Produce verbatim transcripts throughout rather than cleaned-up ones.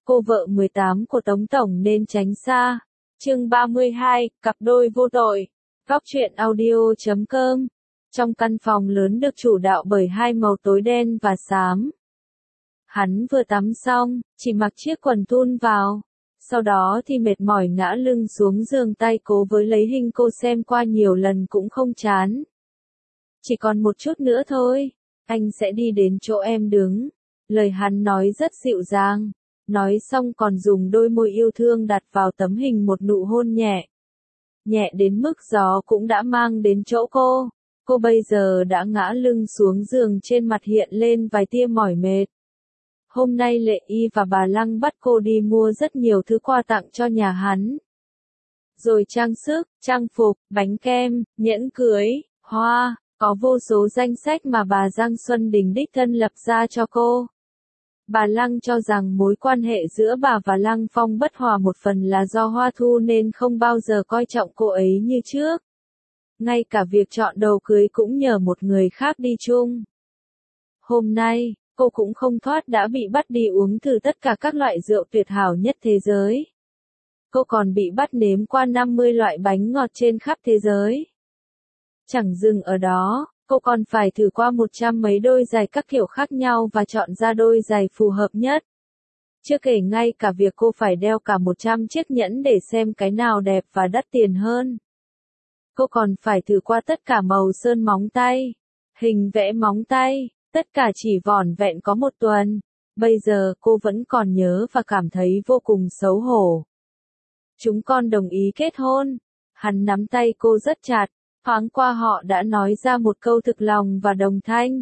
cô vợ mười tám của Tống Tổng nên tránh xa. Chương ba mươi hai, cặp đôi vô tội. Góc truyện audio chấm com. Trong căn phòng lớn được chủ đạo bởi hai màu tối đen và xám. Hắn vừa tắm xong, chỉ mặc chiếc quần thun vào. Sau đó thì mệt mỏi ngã lưng xuống giường, tay cố với lấy hình cô xem qua nhiều lần cũng không chán. Chỉ còn một chút nữa thôi, anh sẽ đi đến chỗ em đứng. Lời hắn nói rất dịu dàng. Nói xong còn dùng đôi môi yêu thương đặt vào tấm hình một nụ hôn nhẹ. Nhẹ đến mức gió cũng đã mang đến chỗ cô. Cô bây giờ đã ngã lưng xuống giường, trên mặt hiện lên vài tia mỏi mệt. Hôm nay Lệ Y và bà Lăng bắt cô đi mua rất nhiều thứ quà tặng cho nhà hắn. Rồi trang sức, trang phục, bánh kem, nhẫn cưới, hoa, có vô số danh sách mà bà Giang Xuân Đình đích thân lập ra cho cô. Bà Lăng cho rằng mối quan hệ giữa bà và Lăng Phong bất hòa một phần là do Hoa Thu nên không bao giờ coi trọng cô ấy như trước. Ngay cả việc chọn đồ cưới cũng nhờ một người khác đi chung. Hôm nay, cô cũng không thoát đã bị bắt đi uống thử tất cả các loại rượu tuyệt hảo nhất thế giới. Cô còn bị bắt nếm qua năm mươi loại bánh ngọt trên khắp thế giới. Chẳng dừng ở đó, cô còn phải thử qua một trăm mấy đôi giày các kiểu khác nhau và chọn ra đôi giày phù hợp nhất. Chưa kể ngay cả việc cô phải đeo cả một trăm chiếc nhẫn để xem cái nào đẹp và đắt tiền hơn. Cô còn phải thử qua tất cả màu sơn móng tay, hình vẽ móng tay, tất cả chỉ vỏn vẹn có một tuần. Bây giờ cô vẫn còn nhớ và cảm thấy vô cùng xấu hổ. Chúng con đồng ý kết hôn. Hắn nắm tay cô rất chặt. Thoáng qua họ đã nói ra một câu thực lòng và đồng thanh.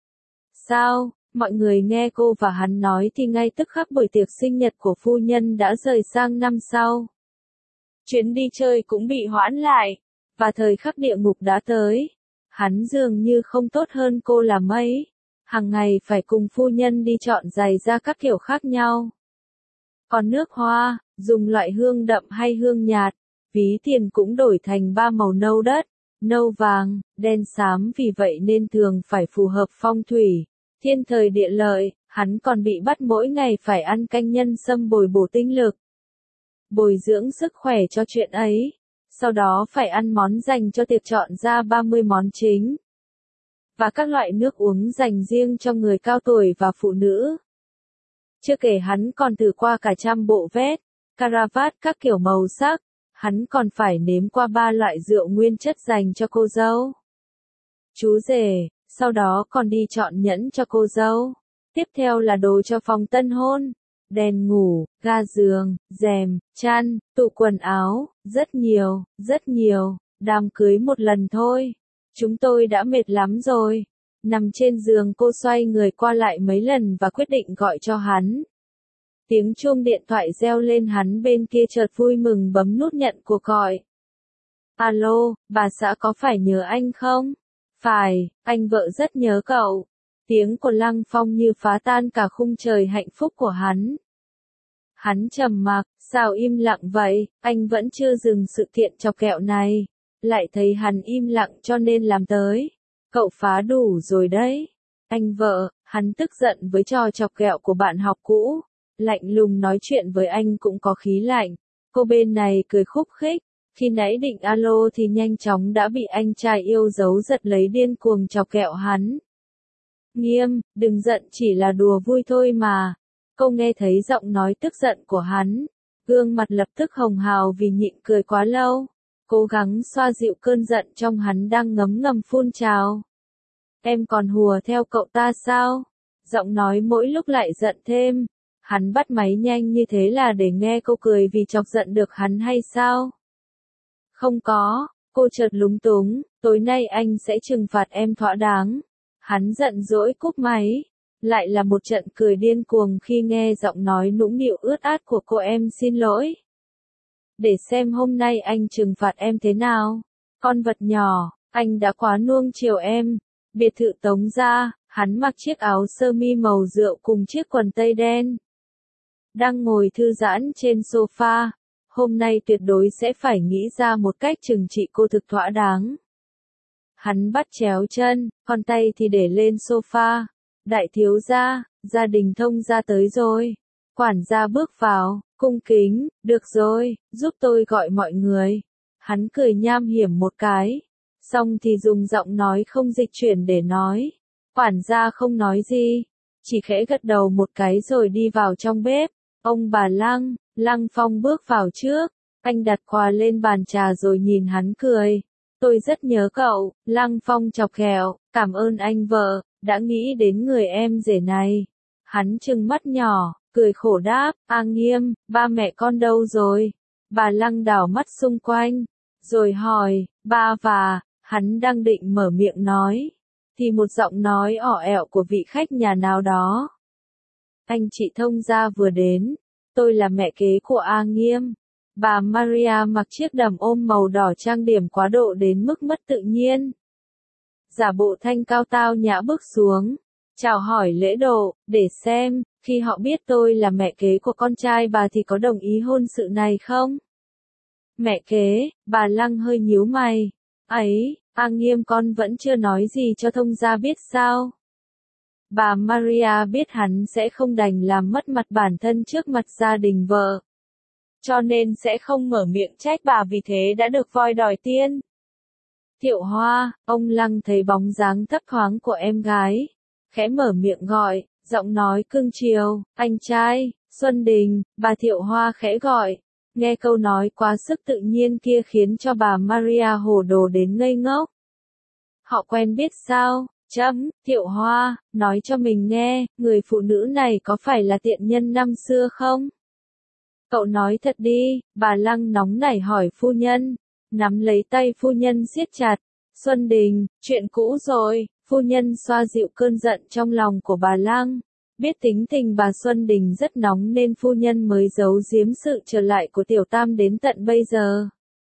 Sao, mọi người nghe cô và hắn nói thì ngay tức khắc buổi tiệc sinh nhật của phu nhân đã rời sang năm sau. Chuyến đi chơi cũng bị hoãn lại, và thời khắc địa ngục đã tới. Hắn dường như không tốt hơn cô là mấy. Hàng ngày phải cùng phu nhân đi chọn giày da các kiểu khác nhau. Còn nước hoa, dùng loại hương đậm hay hương nhạt, ví tiền cũng đổi thành ba màu nâu đất, nâu vàng, đen xám, vì vậy nên thường phải phù hợp phong thủy, thiên thời địa lợi. Hắn còn bị bắt mỗi ngày phải ăn canh nhân sâm bồi bổ tinh lực, bồi dưỡng sức khỏe cho chuyện ấy. Sau đó phải ăn món dành cho tiệc chọn ra ba mươi món chính. Và các loại nước uống dành riêng cho người cao tuổi và phụ nữ. Chưa kể hắn còn thử qua cả trăm bộ vest, caravat các kiểu màu sắc. Hắn còn phải nếm qua ba loại rượu nguyên chất dành cho cô dâu, chú rể, sau đó còn đi chọn nhẫn cho cô dâu. Tiếp theo là đồ cho phòng tân hôn, đèn ngủ, ga giường, rèm, chăn, tủ quần áo, rất nhiều, rất nhiều. Đám cưới một lần thôi. Chúng tôi đã mệt lắm rồi. Nằm trên giường cô xoay người qua lại mấy lần và quyết định gọi cho hắn. Tiếng chuông điện thoại reo lên, hắn bên kia chợt vui mừng bấm nút nhận cuộc gọi. Alo, bà xã có phải nhớ anh không? Phải, anh vợ rất nhớ cậu. Tiếng của Lăng Phong như phá tan cả khung trời hạnh phúc của hắn. Hắn trầm mặc, sao im lặng vậy, anh vẫn chưa dừng sự kiện chọc kẹo này. Lại thấy hắn im lặng cho nên làm tới. Cậu phá đủ rồi đấy. Anh vợ, hắn tức giận với trò chọc kẹo của bạn học cũ. Lạnh lùng nói chuyện với anh cũng có khí lạnh. Cô bên này cười khúc khích. Khi nãy định alo thì nhanh chóng đã bị anh trai yêu dấu giật lấy, điên cuồng chọc kẹo hắn. Nghiêm, đừng giận, chỉ là đùa vui thôi mà. Cô nghe thấy giọng nói tức giận của hắn. Gương mặt lập tức hồng hào vì nhịn cười quá lâu. Cố gắng xoa dịu cơn giận trong hắn đang ngấm ngầm phun trào. Em còn hùa theo cậu ta sao? Giọng nói mỗi lúc lại giận thêm. Hắn bắt máy nhanh như thế là để nghe cô cười vì chọc giận được hắn hay sao? Không có, cô chợt lúng túng, tối nay anh sẽ trừng phạt em thỏa đáng. Hắn giận dỗi cúp máy. Lại là một trận cười điên cuồng khi nghe giọng nói nũng nịu ướt át của cô. Em xin lỗi. Để xem hôm nay anh trừng phạt em thế nào. Con vật nhỏ, anh đã quá nuông chiều em. Biệt thự Tống gia, hắn mặc chiếc áo sơ mi màu rượu cùng chiếc quần tây đen. Đang ngồi thư giãn trên sofa. Hôm nay tuyệt đối sẽ phải nghĩ ra một cách trừng trị cô thực thỏa đáng. Hắn bắt chéo chân, còn tay thì để lên sofa. Đại thiếu gia, gia đình Thông gia tới rồi. Quản gia bước vào, cung kính, được rồi, giúp tôi gọi mọi người. Hắn cười nham hiểm một cái, xong thì dùng giọng nói không dịch chuyển để nói. Quản gia không nói gì, chỉ khẽ gật đầu một cái rồi đi vào trong bếp. Ông bà Lăng, Lăng Phong bước vào trước, anh đặt quà lên bàn trà rồi nhìn hắn cười. Tôi rất nhớ cậu, Lăng Phong chọc ghẹo, cảm ơn anh vợ, đã nghĩ đến người em rể này. Hắn trừng mắt nhỏ, cười khổ đáp, A Nghiêm, ba mẹ con đâu rồi? Bà Lăng đảo mắt xung quanh, rồi hỏi, ba và, hắn đang định mở miệng nói, thì một giọng nói ỏ ẹo của vị khách nhà nào đó. Anh chị thông gia vừa đến, tôi là mẹ kế của A Nghiêm. Bà Maria mặc chiếc đầm ôm màu đỏ trang điểm quá độ đến mức mất tự nhiên. Giả bộ thanh cao tao nhã bước xuống, chào hỏi lễ độ, để xem, khi họ biết tôi là mẹ kế của con trai bà thì có đồng ý hôn sự này không? Mẹ kế, bà Lăng hơi nhíu mày. Ấy, A Nghiêm con vẫn chưa nói gì cho thông gia biết sao? Bà Maria biết hắn sẽ không đành làm mất mặt bản thân trước mặt gia đình vợ, cho nên sẽ không mở miệng trách bà, vì thế đã được voi đòi tiên. Thiệu Hoa, ông Lăng thấy bóng dáng thấp thoáng của em gái, khẽ mở miệng gọi, giọng nói cưng chiều, anh trai, Xuân Đình. Bà Thiệu Hoa khẽ gọi, nghe câu nói quá sức tự nhiên kia khiến cho bà Maria hồ đồ đến ngây ngốc. Họ quen biết sao? Chấm, Thiệu Hoa, nói cho mình nghe, người phụ nữ này có phải là tiện nhân năm xưa không? Cậu nói thật đi, bà Lăng nóng nảy hỏi phu nhân, nắm lấy tay phu nhân siết chặt. Xuân Đình, chuyện cũ rồi, phu nhân xoa dịu cơn giận trong lòng của bà Lăng. Biết tính tình bà Xuân Đình rất nóng nên phu nhân mới giấu giếm sự trở lại của Tiểu Tam đến tận bây giờ.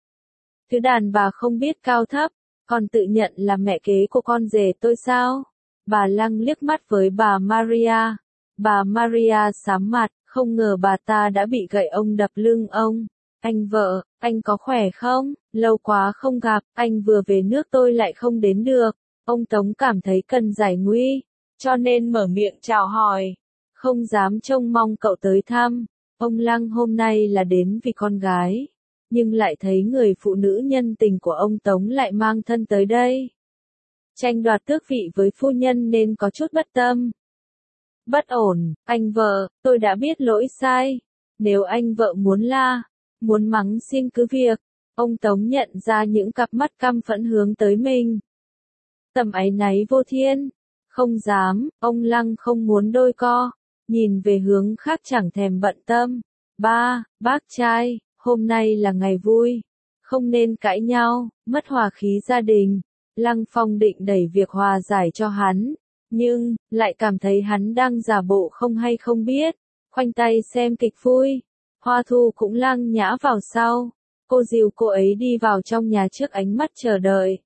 Thứ đàn bà không biết cao thấp, còn tự nhận là mẹ kế của con rể tôi sao? Bà Lăng liếc mắt với bà Maria. Bà Maria sám mặt, không ngờ bà ta đã bị gậy ông đập lưng ông. Anh vợ, anh có khỏe không? Lâu quá không gặp, anh vừa về nước tôi lại không đến được. Ông Tống cảm thấy cần giải nguy, cho nên mở miệng chào hỏi. Không dám trông mong cậu tới thăm. Ông Lăng hôm nay là đến vì con gái, nhưng lại thấy người phụ nữ nhân tình của ông Tống lại mang thân tới đây. Tranh đoạt tước vị với phu nhân nên có chút bất tâm. Bất ổn, anh vợ, tôi đã biết lỗi sai. Nếu anh vợ muốn la, muốn mắng xin cứ việc. Ông Tống nhận ra những cặp mắt căm phẫn hướng tới mình. Tầm áy náy vô thiên. Không dám, ông Lăng không muốn đôi co. Nhìn về hướng khác chẳng thèm bận tâm. Ba, bác trai, hôm nay là ngày vui. Không nên cãi nhau, mất hòa khí gia đình. Lăng Phong định đẩy việc hòa giải cho hắn, nhưng, lại cảm thấy hắn đang giả bộ không hay không biết, khoanh tay xem kịch vui. Hoa Thu cũng lăng nhã vào sau, cô dìu cô ấy đi vào trong nhà trước ánh mắt chờ đợi.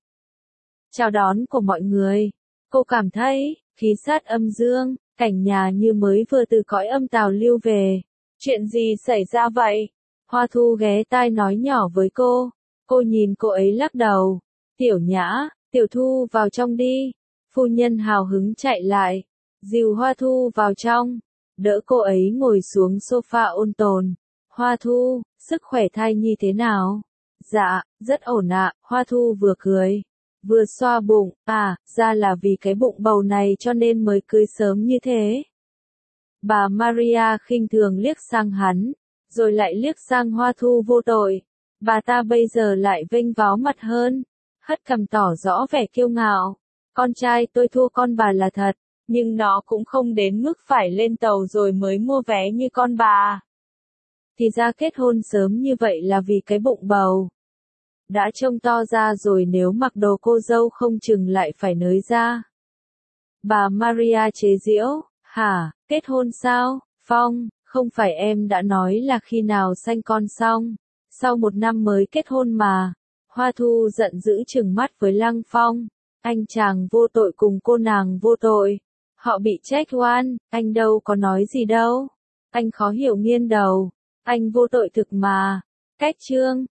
Chào đón của mọi người, cô cảm thấy, khí sát âm dương, cảnh nhà như mới vừa từ cõi âm tào lưu về. Chuyện gì xảy ra vậy? Hoa Thu ghé tai nói nhỏ với cô, cô nhìn cô ấy lắc đầu. Tiểu Nhã, Tiểu Thu vào trong đi. Phu nhân hào hứng chạy lại, dìu Hoa Thu vào trong, đỡ cô ấy ngồi xuống sofa ôn tồn. Hoa Thu, sức khỏe thai nhi thế nào? Dạ, rất ổn ạ. Hoa Thu vừa cười, vừa xoa bụng, à, ra là vì cái bụng bầu này cho nên mới cưới sớm như thế. Bà Maria khinh thường liếc sang hắn, rồi lại liếc sang Hoa Thu vô tội. Bà ta bây giờ lại vênh váo mặt hơn, hất cằm tỏ rõ vẻ kiêu ngạo. Con trai tôi thua con bà là thật, nhưng nó cũng không đến mức phải lên tàu rồi mới mua vé như con bà. Thì ra kết hôn sớm như vậy là vì cái bụng bầu. Đã trông to ra rồi, nếu mặc đồ cô dâu không chừng lại phải nới ra. Bà Maria chế giễu, hả, kết hôn sao? Phong, không phải em đã nói là khi nào sanh con xong, sau một năm mới kết hôn mà. Hoa Thu giận dữ trừng mắt với Lăng Phong. Anh chàng vô tội cùng cô nàng vô tội. Họ bị trách oan, anh đâu có nói gì đâu. Anh khó hiểu nghiêng đầu. Anh vô tội thực mà. Cách chương,